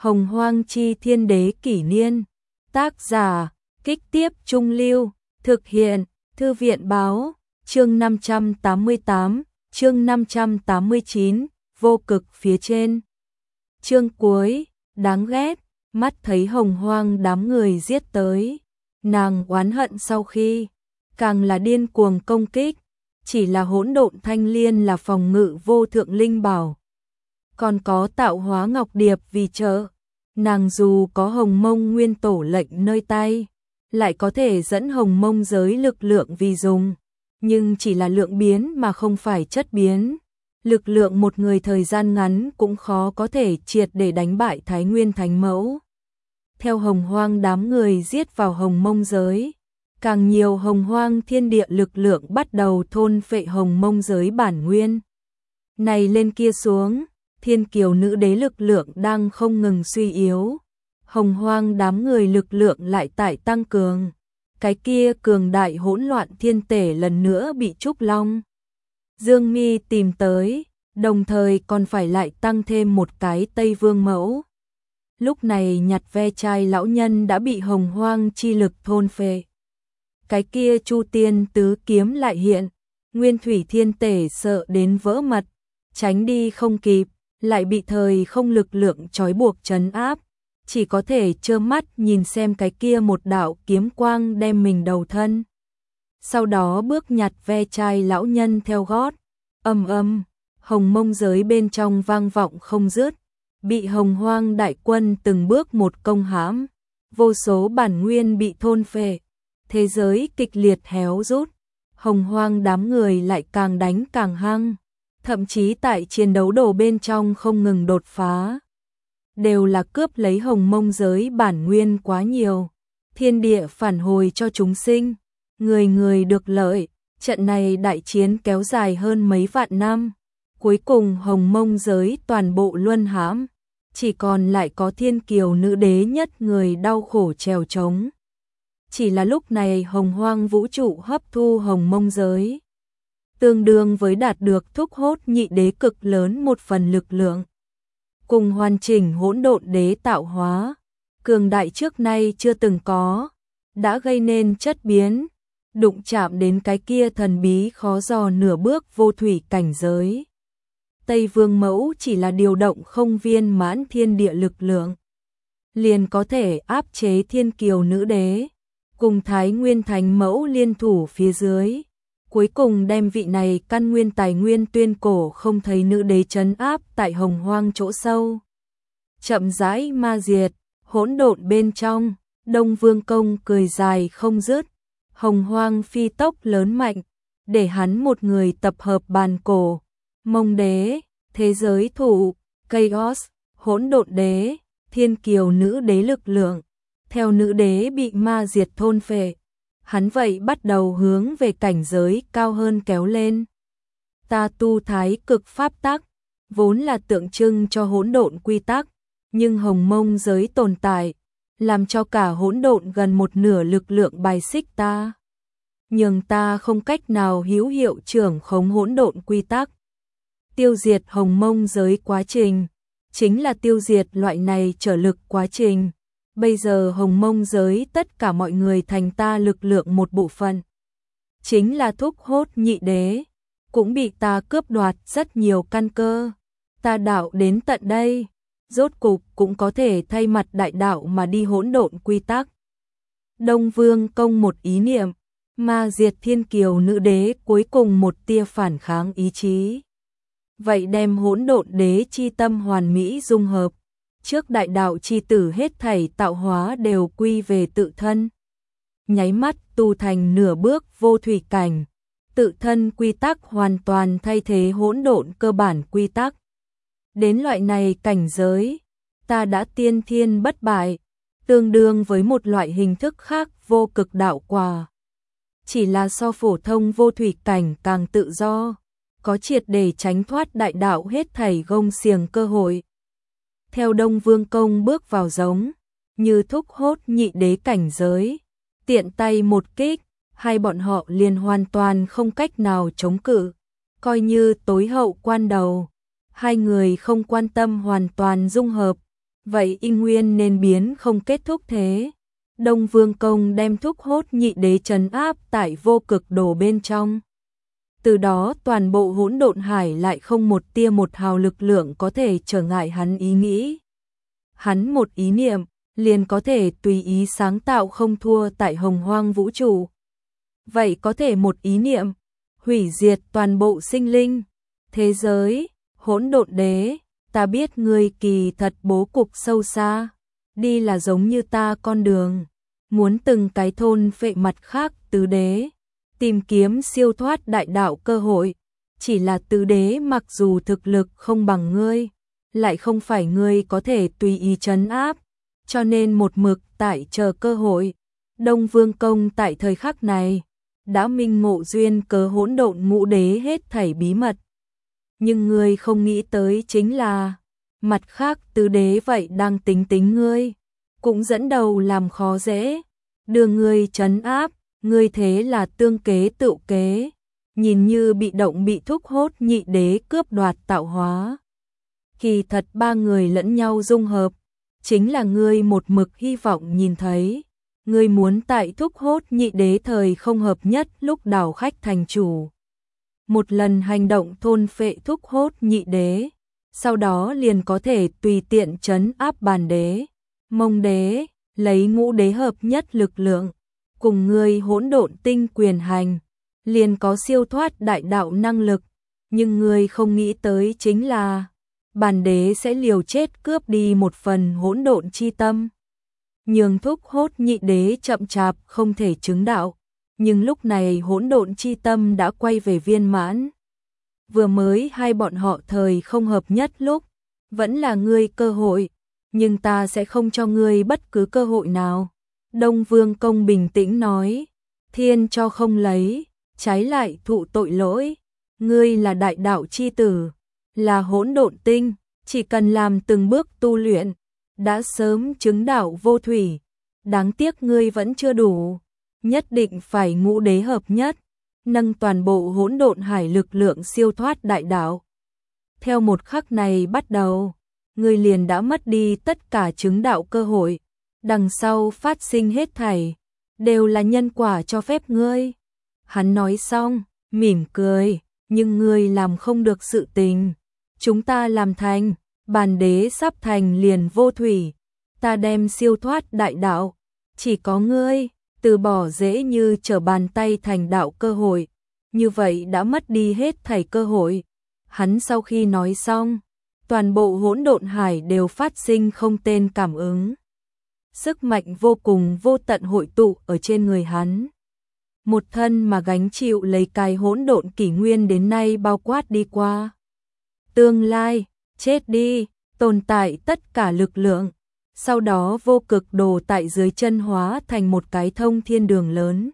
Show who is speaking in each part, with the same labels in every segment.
Speaker 1: Hồng Hoang Chi Thiên Đế Kỷ Niên. Tác giả, Kích Tiếp Trung Lưu. Thực hiện, Thư viện Báo. Chương 588, chương 589, vô cực phía trên. Chương cuối, đáng ghét, mắt thấy Hồng Hoang đám người giết tới. Nàng oán hận sau khi, càng là điên cuồng công kích. Chỉ là hỗn độn thanh liên là phòng ngự vô thượng linh bảo. Còn có tạo hóa ngọc điệp vì trợ. Nàng dù có hồng mông nguyên tổ lệnh nơi tay, lại có thể dẫn hồng mông giới lực lượng vì dùng. Nhưng chỉ là lượng biến mà không phải chất biến. Lực lượng một người thời gian ngắn cũng khó có thể triệt để đánh bại Thái Nguyên Thánh Mẫu. Theo Hồng Hoang đám người giết vào hồng mông giới, càng nhiều hồng hoang thiên địa lực lượng bắt đầu thôn phệ hồng mông giới bản nguyên. Này lên kia xuống, thiên kiều nữ đế lực lượng đang không ngừng suy yếu. Hồng hoang đám người lực lượng lại tại tăng cường. Cái kia cường đại hỗn loạn thiên tể lần nữa bị Trúc Long Dương Mi tìm tới, đồng thời còn phải lại tăng thêm một cái Tây Vương Mẫu. Lúc này nhặt ve chai lão nhân đã bị hồng hoang chi lực thôn phệ. Cái kia Chu Tiên tứ kiếm lại hiện, Nguyên Thủy Thiên Tể sợ đến vỡ mật, tránh đi không kịp, lại bị thời không lực lượng trói buộc trấn áp, chỉ có thể trơ mắt nhìn xem cái kia một đạo kiếm quang đem mình đầu thân. Sau đó bước nhặt ve chai lão nhân theo gót, ầm ầm, hồng mông giới bên trong vang vọng không dứt, bị hồng hoang đại quân từng bước một công hãm, vô số bản nguyên bị thôn phệ. Thế giới kịch liệt héo rút, hồng hoang đám người lại càng đánh càng hăng, thậm chí tại chiến đấu đồ bên trong không ngừng đột phá. Đều là cướp lấy hồng mông giới bản nguyên quá nhiều, thiên địa phản hồi cho chúng sinh, người người được lợi, trận này đại chiến kéo dài hơn mấy vạn năm, cuối cùng hồng mông giới toàn bộ luân hãm, chỉ còn lại có thiên kiều nữ đế nhất người đau khổ trèo trống. Chỉ là lúc này hồng hoang vũ trụ hấp thu hồng mông giới, tương đương với đạt được thúc hốt nhị đế cực lớn một phần lực lượng. Cùng hoàn chỉnh hỗn độn đế tạo hóa, cường đại trước nay chưa từng có, đã gây nên chất biến, đụng chạm đến cái kia thần bí khó dò nửa bước vô thủy cảnh giới. Tây Vương Mẫu chỉ là điều động không viên mãn thiên địa lực lượng, liền có thể áp chế thiên kiều nữ đế. Cùng Thái Nguyên Thánh Mẫu liên thủ phía dưới, cuối cùng đem vị này căn nguyên tài nguyên tuyên cổ không thấy nữ đế trấn áp tại hồng hoang chỗ sâu. Chậm rãi ma diệt, hỗn độn bên trong, Đông Vương Công cười dài không dứt, hồng hoang phi tốc lớn mạnh, để hắn một người tập hợp bàn cổ, mông đế, thế giới thụ, Chaos, hỗn độn đế, thiên kiều nữ đế lực lượng. Theo nữ đế bị ma diệt thôn phệ, hắn vậy bắt đầu hướng về cảnh giới cao hơn kéo lên. Ta tu thái cực pháp tắc, vốn là tượng trưng cho hỗn độn quy tắc, nhưng hồng mông giới tồn tại, làm cho cả hỗn độn gần một nửa lực lượng bài xích ta. Nhưng ta không cách nào hữu hiệu trưởng khống hỗn độn quy tắc. Tiêu diệt hồng mông giới quá trình, chính là tiêu diệt loại này trở lực quá trình. Bây giờ hồng mông giới tất cả mọi người thành ta lực lượng một bộ phận. Chính là thúc hốt nhị đế, cũng bị ta cướp đoạt rất nhiều căn cơ. Ta đạo đến tận đây, rốt cục cũng có thể thay mặt đại đạo mà đi hỗn độn quy tắc. Đông Vương Công một ý niệm, ma diệt thiên kiều nữ đế cuối cùng một tia phản kháng ý chí. Vậy đem hỗn độn đế chi tâm hoàn mỹ dung hợp. Trước đại đạo chi tử hết thảy tạo hóa đều quy về tự thân. Nháy mắt tu thành nửa bước vô thủy cảnh, tự thân quy tắc hoàn toàn thay thế hỗn độn cơ bản quy tắc. Đến loại này cảnh giới, ta đã tiên thiên bất bại, tương đương với một loại hình thức khác vô cực đạo quả. Chỉ là so phổ thông vô thủy cảnh càng tự do, có triệt để tránh thoát đại đạo hết thảy gông xiềng cơ hội. Theo Đông Vương Công bước vào giống, như thúc hốt nhị đế cảnh giới, tiện tay một kích, hai bọn họ liền hoàn toàn không cách nào chống cự, coi như tối hậu quan đầu, hai người không quan tâm hoàn toàn dung hợp, vậy y nguyên nên biến không kết thúc thế. Đông Vương Công đem thúc hốt nhị đế trấn áp tại vô cực đồ bên trong. Từ đó toàn bộ hỗn độn hải lại không một tia một hào lực lượng có thể trở ngại hắn ý nghĩ. Hắn một ý niệm, liền có thể tùy ý sáng tạo không thua tại hồng hoang vũ trụ. Vậy có thể một ý niệm, hủy diệt toàn bộ sinh linh, thế giới, hỗn độn đế, ta biết ngươi kỳ thật bố cục sâu xa, đi là giống như ta con đường, muốn từng cái thôn phệ mặt khác tứ đế, tìm kiếm siêu thoát đại đạo cơ hội, chỉ là tứ đế mặc dù thực lực không bằng ngươi, lại không phải ngươi có thể tùy ý trấn áp, cho nên một mực tại chờ cơ hội. Đông Vương Công tại thời khắc này đã minh ngộ duyên cớ hỗn độn ngũ đế hết thảy bí mật. Nhưng ngươi không nghĩ tới chính là mặt khác tứ đế vậy đang tính ngươi, cũng dẫn đầu làm khó dễ, đưa ngươi trấn áp, ngươi thế là tương kế tự kế, nhìn như bị động bị thúc hốt nhị đế cướp đoạt tạo hóa. Kỳ thật ba người lẫn nhau dung hợp, chính là ngươi một mực hy vọng nhìn thấy. Ngươi muốn tại thúc hốt nhị đế thời không hợp nhất lúc đảo khách thành chủ. Một lần hành động thôn phệ thúc hốt nhị đế, sau đó liền có thể tùy tiện trấn áp bàn đế, mông đế, lấy ngũ đế hợp nhất lực lượng, cùng ngươi hỗn độn tinh quyền hành, liền có siêu thoát đại đạo năng lực, nhưng ngươi không nghĩ tới chính là bàn đế sẽ liều chết cướp đi một phần hỗn độn chi tâm. Nhường thúc hốt nhị đế chậm chạp không thể chứng đạo, nhưng lúc này hỗn độn chi tâm đã quay về viên mãn. Vừa mới hai bọn họ thời không hợp nhất lúc, vẫn là ngươi cơ hội, nhưng ta sẽ không cho ngươi bất cứ cơ hội nào. Đông Vương Công bình tĩnh nói, thiên cho không lấy, trái lại thụ tội lỗi, ngươi là đại đạo chi tử, là hỗn độn tinh, chỉ cần làm từng bước tu luyện, đã sớm chứng đạo vô thủy, đáng tiếc ngươi vẫn chưa đủ, nhất định phải ngũ đế hợp nhất, nâng toàn bộ hỗn độn hải lực lượng siêu thoát đại đạo. Theo một khắc này bắt đầu, ngươi liền đã mất đi tất cả chứng đạo cơ hội, đằng sau phát sinh hết thảy, đều là nhân quả cho phép ngươi. Hắn nói xong, mỉm cười, nhưng ngươi làm không được sự tình, chúng ta làm thành. Bàn đế sắp thành liền vô thủy, ta đem siêu thoát đại đạo, chỉ có ngươi, từ bỏ dễ như trở bàn tay thành đạo cơ hội, như vậy đã mất đi hết thảy cơ hội. Hắn sau khi nói xong, toàn bộ hỗn độn hải đều phát sinh không tên cảm ứng. Sức mạnh vô cùng vô tận hội tụ ở trên người hắn. Một thân mà gánh chịu lấy cái hỗn độn kỷ nguyên đến nay bao quát đi qua. Tương lai, chết đi, tồn tại tất cả lực lượng, sau đó vô cực đồ tại dưới chân hóa thành một cái thông thiên đường lớn.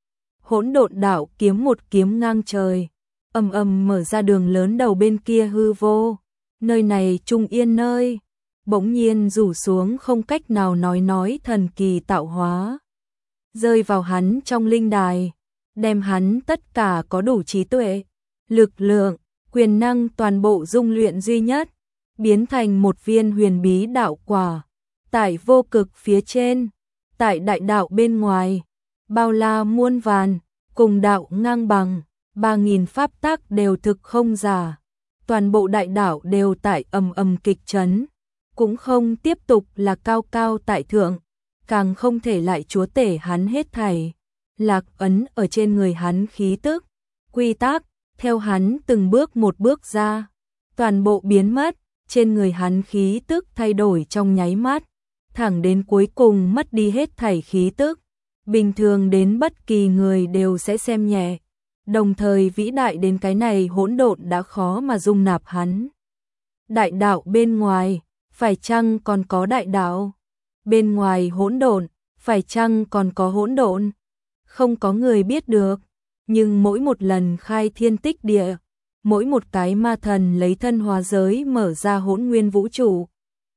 Speaker 1: Hỗn độn đạo kiếm một kiếm ngang trời, ầm ầm mở ra đường lớn đầu bên kia hư vô, nơi này trung yên nơi, bỗng nhiên rủ xuống không cách nào nói thần kỳ tạo hóa, rơi vào hắn trong linh đài, đem hắn tất cả có đủ trí tuệ, lực lượng, quyền năng toàn bộ dung luyện duy nhất, biến thành một viên huyền bí đạo quả, tại vô cực phía trên, tại đại đạo bên ngoài, bao la muôn vàn, cùng đạo ngang bằng, 3000 pháp tắc đều thực không giả, toàn bộ đại đạo đều tại ầm kịch chấn, cũng không tiếp tục là cao cao tại thượng, càng không thể lại chúa tể hắn hết thảy, lạc ấn ở trên người hắn khí tức, quy tắc, theo hắn từng bước một bước ra, toàn bộ biến mất. Trên người hắn khí tức thay đổi trong nháy mắt, thẳng đến cuối cùng mất đi hết thảy khí tức, bình thường đến bất kỳ người đều sẽ xem nhẹ, đồng thời vĩ đại đến cái này hỗn độn đã khó mà dung nạp hắn. Đại đạo bên ngoài, phải chăng còn có đại đạo? Bên ngoài hỗn độn, phải chăng còn có hỗn độn? Không có người biết được, nhưng mỗi một lần khai thiên tích địa, mỗi một cái ma thần lấy thân hóa giới mở ra hỗn nguyên vũ trụ,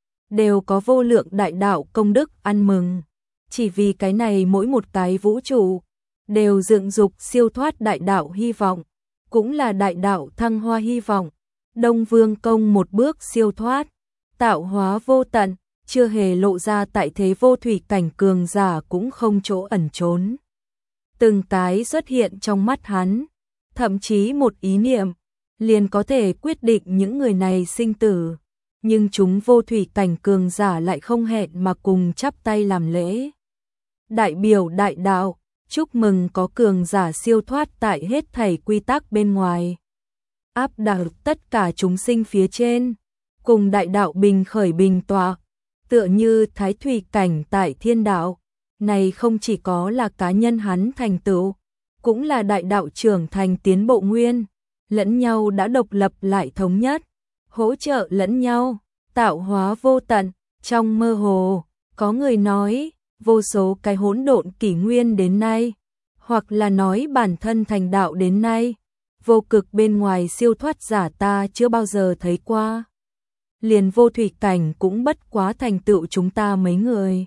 Speaker 1: đều có vô lượng đại đạo công đức ăn mừng. Chỉ vì cái này mỗi một cái vũ trụ, đều dựng dục siêu thoát đại đạo hy vọng, cũng là đại đạo thăng hoa hy vọng. Đông Vương Công một bước siêu thoát, tạo hóa vô tận, chưa hề lộ ra tại thế vô thủy cảnh cường giả cũng không chỗ ẩn trốn. Từng cái xuất hiện trong mắt hắn, thậm chí một ý niệm, liền có thể quyết định những người này sinh tử. Nhưng chúng vô thủy cảnh cường giả lại không hẹn mà cùng chắp tay làm lễ. Đại biểu đại đạo, chúc mừng có cường giả siêu thoát tại hết thảy quy tắc bên ngoài. Áp đảo tất cả chúng sinh phía trên, cùng đại đạo bình khởi bình tọa, tựa như thái thủy cảnh tại thiên đạo. Này không chỉ có là cá nhân hắn thành tựu, cũng là đại đạo trưởng thành tiến bộ nguyên, lẫn nhau đã độc lập lại thống nhất, hỗ trợ lẫn nhau, tạo hóa vô tận. Trong mơ hồ, có người nói, vô số cái hỗn độn kỷ nguyên đến nay, hoặc là nói bản thân thành đạo đến nay, vô cực bên ngoài siêu thoát giả ta chưa bao giờ thấy qua. Liền vô thủy cảnh cũng bất quá thành tựu chúng ta mấy người.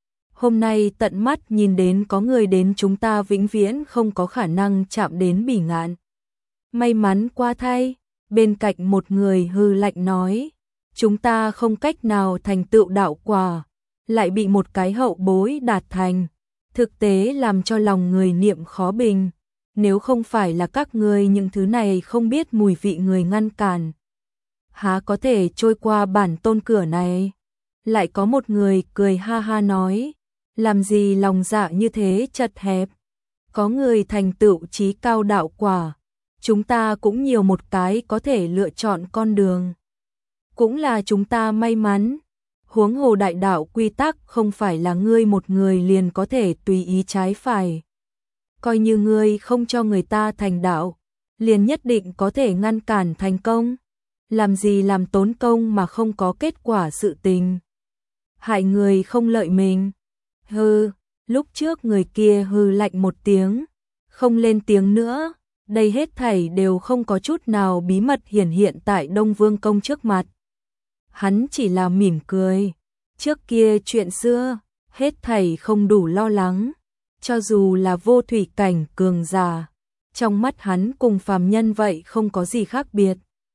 Speaker 1: Hôm nay tận mắt nhìn đến có người đến chúng ta vĩnh viễn không có khả năng chạm đến bỉ ngạn. May mắn quá thay, bên cạnh một người hư lạnh nói, chúng ta không cách nào thành tựu đạo quả, lại bị một cái hậu bối đạt thành, thực tế làm cho lòng người niệm khó bình. Nếu không phải là các ngươi những thứ này không biết mùi vị người ngăn cản, há có thể trôi qua bản tôn cửa này. Lại có một người cười ha ha nói, làm gì lòng dạ như thế chật hẹp, có người thành tựu chí cao đạo quả, chúng ta cũng nhiều một cái có thể lựa chọn con đường. Cũng là chúng ta may mắn, huống hồ đại đạo quy tắc không phải là ngươi một người liền có thể tùy ý trái phải. Coi như ngươi không cho người ta thành đạo, liền nhất định có thể ngăn cản thành công. Làm gì làm tốn công mà không có kết quả sự tình. Hại người không lợi mình. Hừ, lúc trước người kia hừ lạnh một tiếng, không lên tiếng nữa. Đây hết thảy đều không có chút nào bí mật hiển hiện tại Đông Vương Công trước mặt. Hắn chỉ là mỉm cười. Trước kia chuyện xưa, hết thảy không đủ lo lắng. Cho dù là vô thủy cảnh cường giả, trong mắt hắn cùng phàm nhân vậy không có gì khác biệt.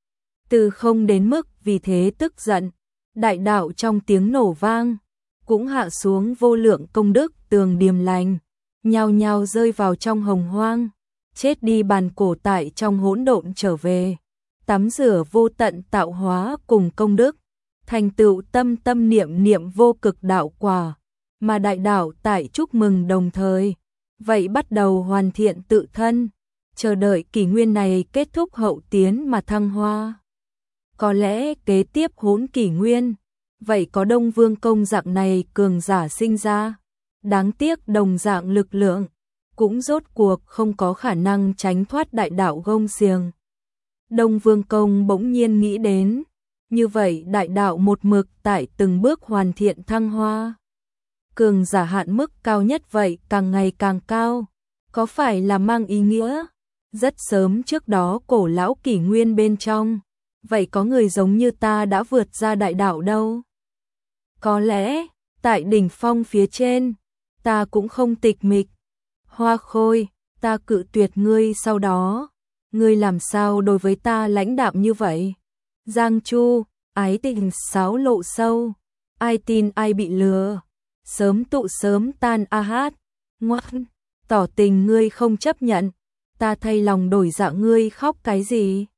Speaker 1: Từ không đến mức vì thế tức giận, đại đạo trong tiếng nổ vang, cũng hạ xuống vô lượng công đức tường điềm lành, nhao nhao rơi vào trong hồng hoang, chết đi bàn cổ tại trong hỗn độn trở về, tắm rửa vô tận tạo hóa cùng công đức, thành tựu tâm tâm niệm niệm vô cực đạo quả, mà đại đạo tại chúc mừng đồng thời, vậy bắt đầu hoàn thiện tự thân, chờ đợi kỷ nguyên này kết thúc hậu tiến mà thăng hoa. Có lẽ kế tiếp hỗn kỷ nguyên, vậy có Đông Vương Công dạng này cường giả sinh ra, đáng tiếc đồng dạng lực lượng, cũng rốt cuộc không có khả năng tránh thoát đại đạo gông xiềng. Đông Vương Công bỗng nhiên nghĩ đến, như vậy đại đạo một mực tại từng bước hoàn thiện thăng hoa. Cường giả hạn mức cao nhất vậy càng ngày càng cao, có phải là mang ý nghĩa? Rất sớm trước đó cổ lão kỷ nguyên bên trong, vậy có người giống như ta đã vượt ra đại đạo đâu? Có lẽ, tại đỉnh phong phía trên, ta cũng không tịch mịch. Hoa Khôi, ta cự tuyệt ngươi sau đó, ngươi làm sao đối với ta lãnh đạm như vậy? Giang Chu, ái tình xáo lộ sâu, ai tin ai bị lừa, sớm tụ sớm tan a hát, ngoan, tỏ tình ngươi không chấp nhận, ta thay lòng đổi dạ ngươi khóc cái gì?